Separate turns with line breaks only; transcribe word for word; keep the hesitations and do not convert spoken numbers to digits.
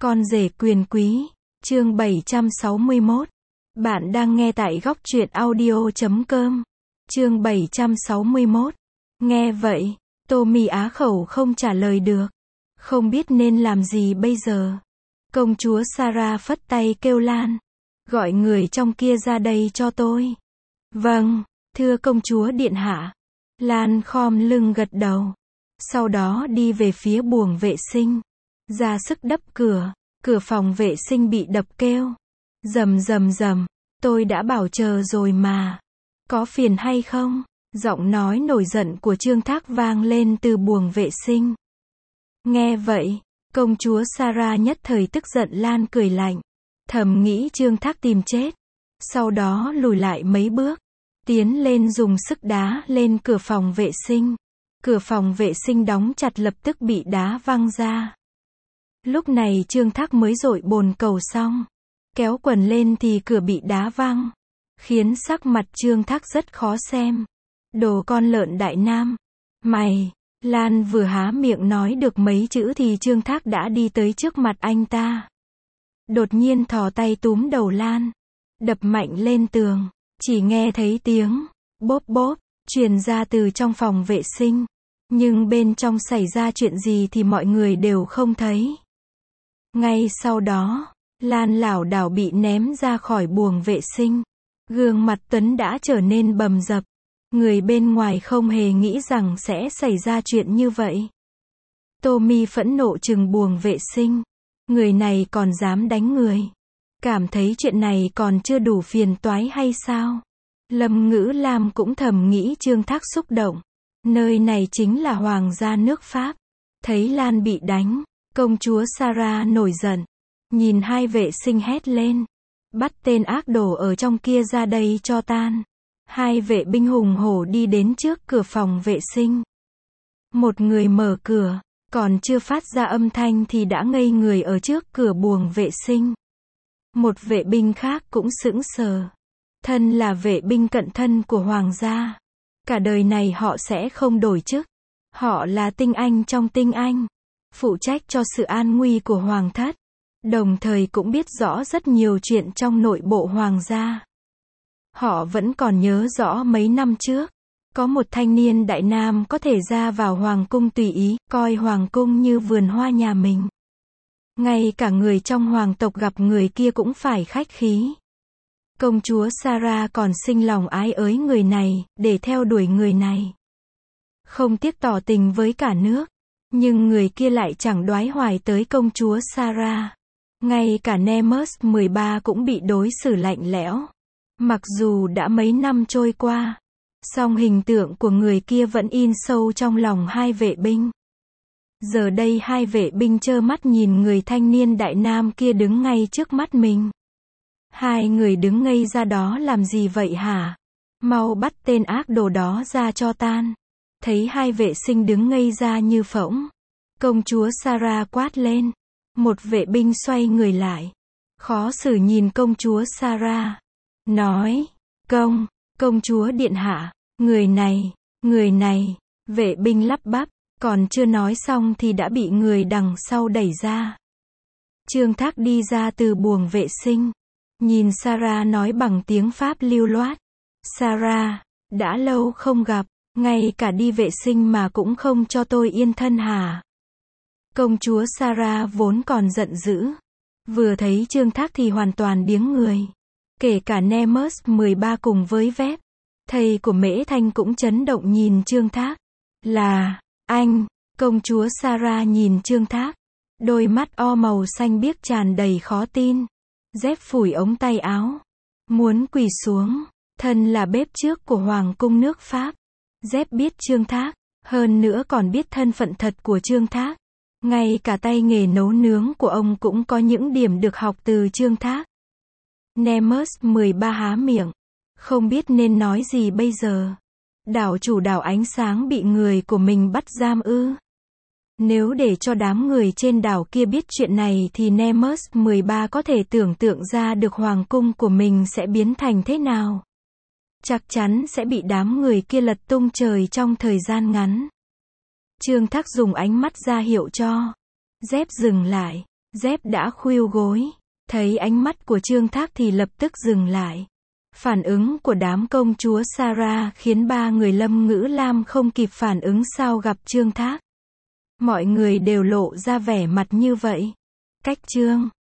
Con rể quyền quý, chương bảy trăm sáu mươi mốt. Bạn đang nghe tại góc truyện audio chấm com. Chương bảy trăm sáu mươi mốt. Nghe vậy, Tommy á khẩu không trả lời được. Không biết nên làm gì bây giờ. Công chúa Sarah phất tay kêu Lan. Gọi người trong kia ra đây cho tôi. Vâng, thưa công chúa điện hạ. Lan khom lưng gật đầu. Sau đó đi về phía buồng vệ sinh. Ra sức đập cửa. Cửa phòng vệ sinh bị đập kêu. Rầm rầm rầm. Tôi đã bảo chờ rồi mà. Có phiền hay không? Giọng nói nổi giận của Trương Thác vang lên từ buồng vệ sinh. Nghe vậy, công chúa Sarah nhất thời tức giận. Lan cười lạnh. Thầm nghĩ Trương Thác tìm chết. Sau đó lùi lại mấy bước. Tiến lên dùng sức đá lên cửa phòng vệ sinh. Cửa phòng vệ sinh đóng chặt lập tức bị đá văng ra. Lúc này Trương Thác mới dội bồn cầu xong. Kéo quần lên thì cửa bị đá văng. Khiến sắc mặt Trương Thác rất khó xem. Đồ con lợn đại nam. Mày. Lan vừa há miệng nói được mấy chữ thì Trương Thác đã đi tới trước mặt anh ta. Đột nhiên thò tay túm đầu Lan. Đập mạnh lên tường. Chỉ nghe thấy tiếng bốp bốp truyền ra từ trong phòng vệ sinh. Nhưng bên trong xảy ra chuyện gì thì mọi người đều không thấy. Ngay sau đó, Lan lảo đảo bị ném ra khỏi buồng vệ sinh. Gương mặt Tuấn đã trở nên bầm dập. Người bên ngoài không hề nghĩ rằng sẽ xảy ra chuyện như vậy. Tommy phẫn nộ trừng buồng vệ sinh. Người này còn dám đánh người. Cảm thấy chuyện này còn chưa đủ phiền toái hay sao? Lâm Ngữ Lam cũng thầm nghĩ Trương Thác xúc động. Nơi này chính là hoàng gia nước Pháp. Thấy Lan bị đánh, công chúa Sarah nổi giận. Nhìn hai vệ sinh hét lên. Bắt tên ác đồ ở trong kia ra đây cho tan. Hai vệ binh hùng hổ đi đến trước cửa phòng vệ sinh. Một người mở cửa, còn chưa phát ra âm thanh thì đã ngây người ở trước cửa buồng vệ sinh. Một vệ binh khác cũng sững sờ. Thân là vệ binh cận thân của hoàng gia. Cả đời này họ sẽ không đổi chức. Họ là tinh anh trong tinh anh. Phụ trách cho sự an nguy của hoàng thất. Đồng thời cũng biết rõ rất nhiều chuyện trong nội bộ hoàng gia. Họ vẫn còn nhớ rõ mấy năm trước. Có một thanh niên đại nam có thể ra vào hoàng cung tùy ý, coi hoàng cung như vườn hoa nhà mình. Ngay cả người trong hoàng tộc gặp người kia cũng phải khách khí. Công chúa Sarah còn sinh lòng ái ới người này, để theo đuổi người này. Không tiếc tỏ tình với cả nước. Nhưng người kia lại chẳng đoái hoài tới công chúa Sarah. Ngay cả Nemes mười ba cũng bị đối xử lạnh lẽo. Mặc dù đã mấy năm trôi qua, song hình tượng của người kia vẫn in sâu trong lòng hai vệ binh. Giờ đây hai vệ binh trơ mắt nhìn người thanh niên đại nam kia đứng ngay trước mắt mình. Hai người đứng ngây ra đó làm gì vậy hả? Mau bắt tên ác đồ đó ra cho tan. Thấy hai vệ sinh đứng ngây ra như phỗng. Công chúa Sarah quát lên. Một vệ binh xoay người lại. Khó xử nhìn công chúa Sarah. Nói. Công, công chúa điện hạ. Người này, người này. Vệ binh lắp bắp. Còn chưa nói xong thì đã bị người đằng sau đẩy ra. Trương Thác đi ra từ buồng vệ sinh. Nhìn Sarah nói bằng tiếng Pháp lưu loát. Sarah, đã lâu không gặp, ngay cả đi vệ sinh mà cũng không cho tôi yên thân hả? Công chúa Sarah vốn còn giận dữ. Vừa thấy Trương Thác thì hoàn toàn điếng người. Kể cả Nemes mười ba cùng với Vép. Thầy của Mễ Thanh cũng chấn động nhìn Trương Thác. Là, anh, công chúa Sarah nhìn Trương Thác. Đôi mắt o màu xanh biếc tràn đầy khó tin. Dép phủi ống tay áo. Muốn quỳ xuống. Thân là bếp trước của hoàng cung nước Pháp. Dép biết Trương Thác. Hơn nữa còn biết thân phận thật của Trương Thác. Ngay cả tay nghề nấu nướng của ông cũng có những điểm được học từ Trương Thác. Nemes mười ba há miệng. Không biết nên nói gì bây giờ. Đảo chủ đảo ánh sáng bị người của mình bắt giam ư? Nếu để cho đám người trên đảo kia biết chuyện này thì Nemes mười ba có thể tưởng tượng ra được hoàng cung của mình sẽ biến thành thế nào. Chắc chắn sẽ bị đám người kia lật tung trời trong thời gian ngắn. Trương Thác dùng ánh mắt ra hiệu cho Dép dừng lại. Dép đã khuỵu gối. Thấy ánh mắt của Trương Thác thì lập tức dừng lại. Phản ứng của đám công chúa Sarah khiến ba người Lâm Ngữ Lam không kịp phản ứng sao gặp Trương Thác. Mọi người đều lộ ra vẻ mặt như vậy. Cách Trương